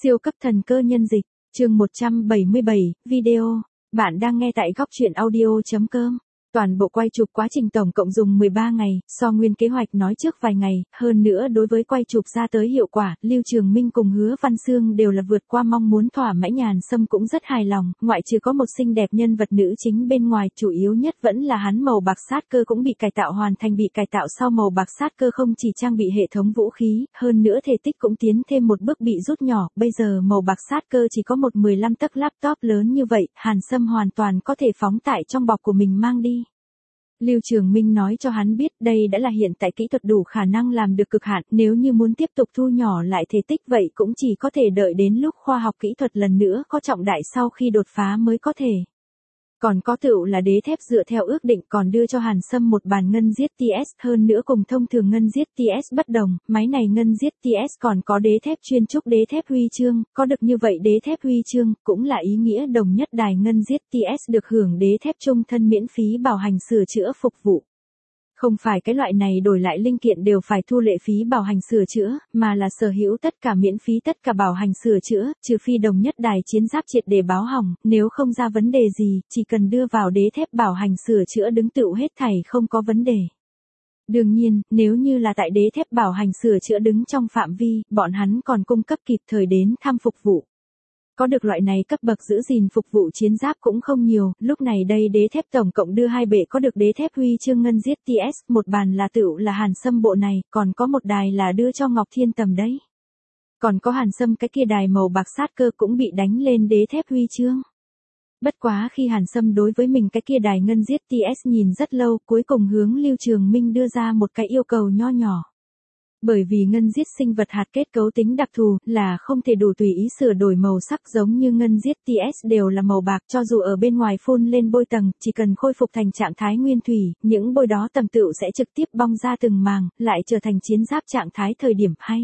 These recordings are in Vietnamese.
Siêu cấp thần cơ nhân dịch, chương 177, video. Bạn đang nghe tại góc truyện audio.com. Toàn bộ quay chụp quá trình tổng cộng dùng 13 ngày, so nguyên kế hoạch nói trước vài ngày, hơn nữa đối với quay chụp ra tới hiệu quả, Lưu Trường Minh cùng Hứa Văn Xương đều là vượt qua mong muốn, thỏa mãn Nhàn Sâm cũng rất hài lòng, ngoại trừ có một xinh đẹp nhân vật nữ chính bên ngoài, chủ yếu nhất vẫn là hắn màu bạc sát cơ cũng bị cải tạo hoàn thành. Bị cải tạo sau màu bạc sát cơ không chỉ trang bị hệ thống vũ khí, hơn nữa thể tích cũng tiến thêm một bước bị rút nhỏ, bây giờ màu bạc sát cơ chỉ có một 15 tấc laptop lớn như vậy, Hàn Sâm hoàn toàn có thể phóng tại trong bọc của mình mang đi. Lưu Trường Minh nói cho hắn biết đây đã là hiện tại kỹ thuật đủ khả năng làm được cực hạn, nếu như muốn tiếp tục thu nhỏ lại thể tích vậy cũng chỉ có thể đợi đến lúc khoa học kỹ thuật lần nữa có trọng đại sau khi đột phá mới có thể. Còn có tựu là đế thép dựa theo ước định còn đưa cho Hàn Sâm một bàn ngân giết TS, hơn nữa cùng thông thường ngân giết TS bất đồng, máy này ngân giết TS còn có đế thép chuyên trúc đế thép huy chương, có được như vậy đế thép huy chương, cũng là ý nghĩa đồng nhất đài ngân giết TS được hưởng đế thép trung thân miễn phí bảo hành sửa chữa phục vụ. Không phải cái loại này đổi lại linh kiện đều phải thu lệ phí bảo hành sửa chữa, mà là sở hữu tất cả miễn phí tất cả bảo hành sửa chữa, trừ phi đồng nhất đài chiến giáp triệt để báo hỏng, nếu không ra vấn đề gì, chỉ cần đưa vào đế thép bảo hành sửa chữa đứng tựu hết thảy không có vấn đề. Đương nhiên, nếu như là tại đế thép bảo hành sửa chữa đứng trong phạm vi, bọn hắn còn cung cấp kịp thời đến thăm phục vụ. Có được loại này cấp bậc giữ gìn phục vụ chiến giáp cũng không nhiều, lúc này đây đế thép tổng cộng đưa 2 bệ có được đế thép huy chương ngân giết TS, một bàn là tựu là Hàn Sâm bộ này, còn có một đài là đưa cho Ngọc Thiên Tầm đấy. Còn có Hàn Sâm cái kia đài màu bạc sát cơ cũng bị đánh lên đế thép huy chương. Bất quá khi Hàn Sâm đối với mình cái kia đài ngân giết TS nhìn rất lâu, cuối cùng hướng Lưu Trường Minh đưa ra một cái yêu cầu nho nhỏ. Bởi vì ngân giết sinh vật hạt kết cấu tính đặc thù là không thể đủ tùy ý sửa đổi màu sắc giống như ngân giết TS đều là màu bạc, cho dù ở bên ngoài phun lên bôi tầng, chỉ cần khôi phục thành trạng thái nguyên thủy, những bôi đó tầm tựu sẽ trực tiếp bong ra từng màng, lại trở thành chiến giáp trạng thái thời điểm hay.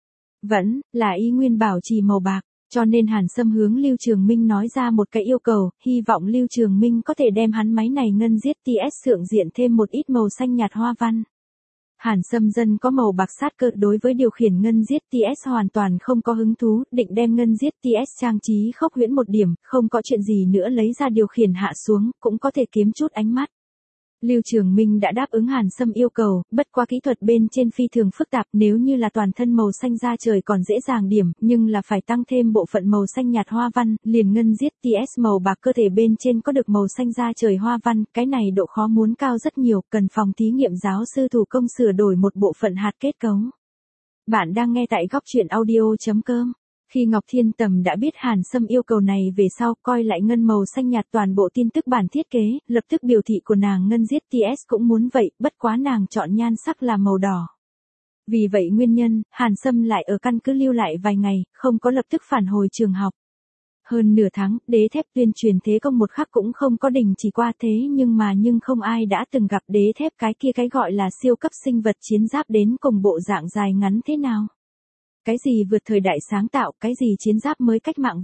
Vẫn là y nguyên bảo trì màu bạc. Cho nên Hàn Sâm hướng Lưu Trường Minh nói ra một cái yêu cầu, hy vọng Lưu Trường Minh có thể đem hắn máy này ngân giết TS sượng diện thêm một ít màu xanh nhạt hoa văn. Hàn Sâm dân có màu bạc sát cơ đối với điều khiển ngân giết TS hoàn toàn không có hứng thú, định đem ngân giết TS trang trí khốc huyễn một điểm, không có chuyện gì nữa lấy ra điều khiển hạ xuống, cũng có thể kiếm chút ánh mắt. Lưu Trường Minh đã đáp ứng Hàn Sâm yêu cầu, bất qua kỹ thuật bên trên phi thường phức tạp, nếu như là toàn thân màu xanh da trời còn dễ dàng điểm, nhưng là phải tăng thêm bộ phận màu xanh nhạt hoa văn, liền ngân giết TS màu bạc cơ thể bên trên có được màu xanh da trời hoa văn, cái này độ khó muốn cao rất nhiều, cần phòng thí nghiệm giáo sư thủ công sửa đổi một bộ phận hạt kết cấu. Bạn đang nghe tại góc truyện audio.com. Khi Ngọc Thiên Tầm đã biết Hàn Sâm yêu cầu này về sau, coi lại ngân màu xanh nhạt toàn bộ tin tức bản thiết kế, lập tức biểu thị của nàng ngân giết TS cũng muốn vậy, bất quá nàng chọn nhan sắc là màu đỏ. Vì vậy nguyên nhân, Hàn Sâm lại ở căn cứ lưu lại vài ngày, không có lập tức phản hồi trường học. Hơn nửa tháng, đế thép tuyên truyền thế công một khắc cũng không có đình chỉ qua thế nhưng không ai đã từng gặp đế thép cái kia cái gọi là siêu cấp sinh vật chiến giáp đến cùng bộ dạng dài ngắn thế nào. Cái gì vượt thời đại sáng tạo, cái gì chiến giáp mới cách mạng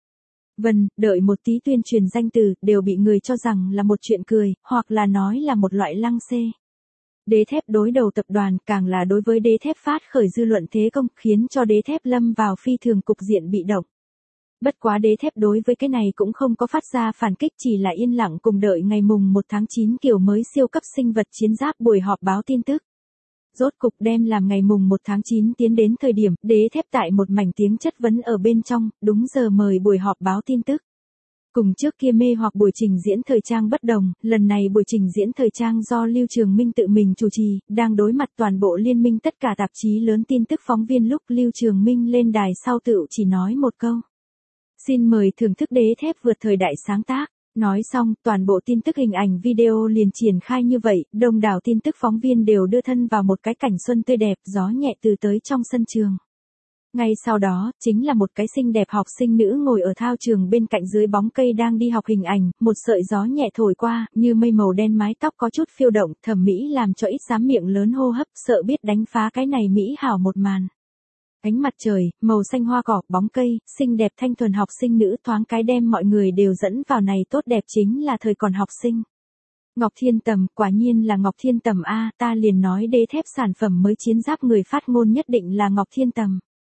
đợi một tí tuyên truyền danh từ, đều bị người cho rằng là một chuyện cười, hoặc là nói là một loại lăng xê. Đế thép đối đầu tập đoàn, càng là đối với đế thép phát khởi dư luận thế công, khiến cho đế thép lâm vào phi thường cục diện bị động. Bất quá đế thép đối với cái này cũng không có phát ra phản kích, chỉ là yên lặng cùng đợi ngày mùng 1 tháng 9 kiểu mới siêu cấp sinh vật chiến giáp buổi họp báo tin tức. Rốt cục đem làm ngày mùng 1 tháng 9 tiến đến thời điểm, đế thép tại một mảnh tiếng chất vấn ở bên trong, đúng giờ mời buổi họp báo tin tức. Cùng trước kia mê hoặc buổi trình diễn thời trang bất đồng, lần này buổi trình diễn thời trang do Lưu Trường Minh tự mình chủ trì, đang đối mặt toàn bộ liên minh tất cả tạp chí lớn tin tức phóng viên lúc Lưu Trường Minh lên đài sau tự chỉ nói một câu. Xin mời thưởng thức đế thép vượt thời đại sáng tác. Nói xong, toàn bộ tin tức hình ảnh video liền triển khai như vậy, đông đảo tin tức phóng viên đều đưa thân vào một cái cảnh xuân tươi đẹp, gió nhẹ từ tới trong sân trường. Ngay sau đó, chính là một cái xinh đẹp học sinh nữ ngồi ở thao trường bên cạnh dưới bóng cây đang đi học hình ảnh, một sợi gió nhẹ thổi qua, như mây màu đen mái tóc có chút phiêu động, thẩm mỹ làm cho ít dám miệng lớn hô hấp, sợ biết đánh phá cái này mỹ hảo một màn. Ánh mặt trời, màu xanh hoa cỏ, bóng cây, xinh đẹp thanh thuần học sinh nữ thoáng cái đem mọi người đều dẫn vào này tốt đẹp chính là thời còn học sinh. Ngọc Thiên Tầm, quả nhiên là Ngọc Thiên Tầm a, ta liền nói đế thép sản phẩm mới chiến giáp người phát ngôn nhất định là Ngọc Thiên Tầm.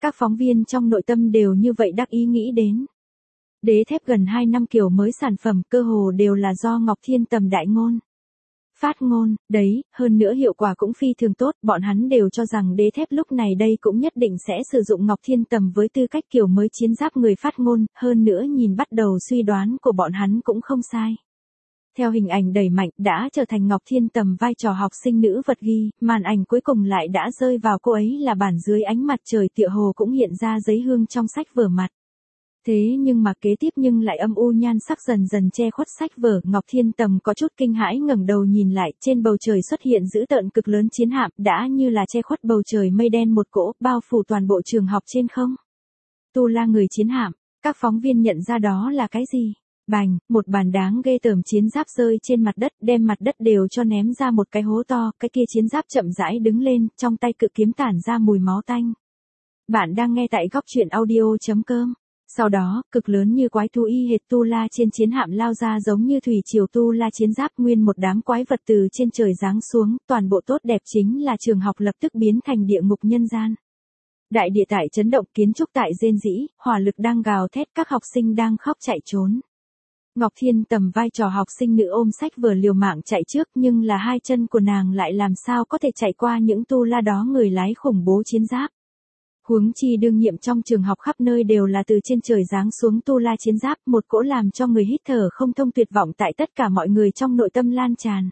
Các phóng viên trong nội tâm đều như vậy đắc ý nghĩ đến. Đế thép gần 2 năm kiểu mới sản phẩm cơ hồ đều là do Ngọc Thiên Tầm đại ngôn. Phát ngôn, đấy, hơn nữa hiệu quả cũng phi thường tốt, bọn hắn đều cho rằng đế thép lúc này đây cũng nhất định sẽ sử dụng Ngọc Thiên Tầm với tư cách kiểu mới chiến giáp người phát ngôn, hơn nữa nhìn bắt đầu suy đoán của bọn hắn cũng không sai. Theo hình ảnh đẩy mạnh đã trở thành Ngọc Thiên Tầm vai trò học sinh nữ vật ghi, màn ảnh cuối cùng lại đã rơi vào cô ấy là bản dưới ánh mặt trời tựa hồ cũng hiện ra giấy hương trong sách vở mặt. Thế nhưng mà kế tiếp nhưng lại âm u nhan sắc dần dần che khuất sách vở, Ngọc Thiên Tầm có chút kinh hãi ngẩng đầu nhìn lại, trên bầu trời xuất hiện dữ tợn cực lớn chiến hạm, đã như là che khuất bầu trời mây đen một cỗ, bao phủ toàn bộ trường học trên không. Tu La người chiến hạm, các phóng viên nhận ra đó là cái gì? Bành, một bàn đáng ghê tởm chiến giáp rơi trên mặt đất, đem mặt đất đều cho ném ra một cái hố to, cái kia chiến giáp chậm rãi đứng lên, trong tay cự kiếm tản ra mùi máu tanh. Bạn đang nghe tại góc truyện audio.com. Sau đó, cực lớn như quái thú y hệt Tu La trên chiến hạm lao ra giống như thủy triều Tu La chiến giáp, nguyên một đám quái vật từ trên trời giáng xuống, toàn bộ tốt đẹp chính là trường học lập tức biến thành địa ngục nhân gian. Đại địa tại chấn động, kiến trúc tại rên rỉ, hỏa lực đang gào thét, các học sinh đang khóc chạy trốn. Ngọc Thiên Tầm vai trò học sinh nữ ôm sách vở liều mạng chạy trước, nhưng là hai chân của nàng lại làm sao có thể chạy qua những Tu La đó người lái khủng bố chiến giáp. Huống chi đương nhiệm trong trường học khắp nơi đều là từ trên trời giáng xuống Tu La chiến giáp, một cỗ làm cho người hít thở không thông tuyệt vọng tại tất cả mọi người trong nội tâm lan tràn.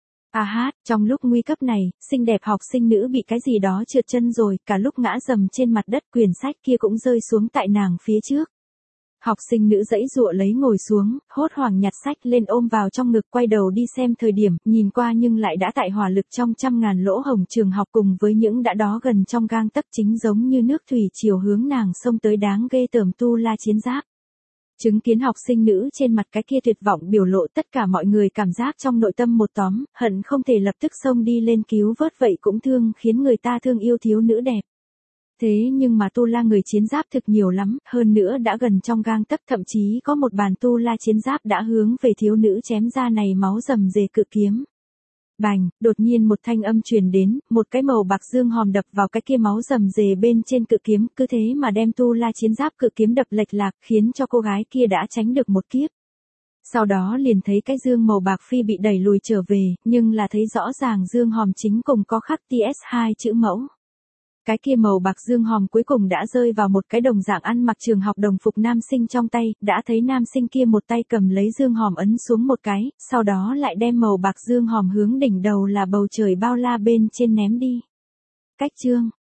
Trong lúc nguy cấp này, xinh đẹp học sinh nữ bị cái gì đó trượt chân rồi, cả lúc ngã dầm trên mặt đất, quyển sách kia cũng rơi xuống tại nàng phía trước. Học sinh nữ giãy giụa lấy ngồi xuống, hốt hoảng nhặt sách lên ôm vào trong ngực, quay đầu đi xem thời điểm, nhìn qua nhưng lại đã tại hỏa lực trong trăm ngàn lỗ hổng trường học cùng với những đã đó gần trong gang tấc, chính giống như nước thủy chiều hướng nàng xông tới đáng ghê tởm Tu La chiến giáp. Chứng kiến học sinh nữ trên mặt cái kia tuyệt vọng biểu lộ, tất cả mọi người cảm giác trong nội tâm một tóm, hận không thể lập tức xông đi lên cứu vớt, vậy cũng thương khiến người ta thương yêu thiếu nữ đẹp. Thế nhưng mà Tu La người chiến giáp thực nhiều lắm, hơn nữa đã gần trong gang tấc, thậm chí có một bàn Tu La chiến giáp đã hướng về thiếu nữ chém ra này máu rầm rề cự kiếm. Bành, đột nhiên một thanh âm truyền đến, một cái màu bạc dương hòm đập vào cái kia máu rầm rề bên trên cự kiếm, cứ thế mà đem Tu La chiến giáp cự kiếm đập lệch lạc, khiến cho cô gái kia đã tránh được một kiếp. Sau đó liền thấy cái dương màu bạc phi bị đẩy lùi trở về, nhưng là thấy rõ ràng dương hòm chính cùng có khắc TS2 chữ mẫu. Cái kia màu bạc dương hòm cuối cùng đã rơi vào một cái đồng dạng ăn mặc trường học đồng phục nam sinh trong tay, đã thấy nam sinh kia một tay cầm lấy dương hòm ấn xuống một cái, sau đó lại đem màu bạc dương hòm hướng đỉnh đầu là bầu trời bao la bên trên ném đi. Cách chương,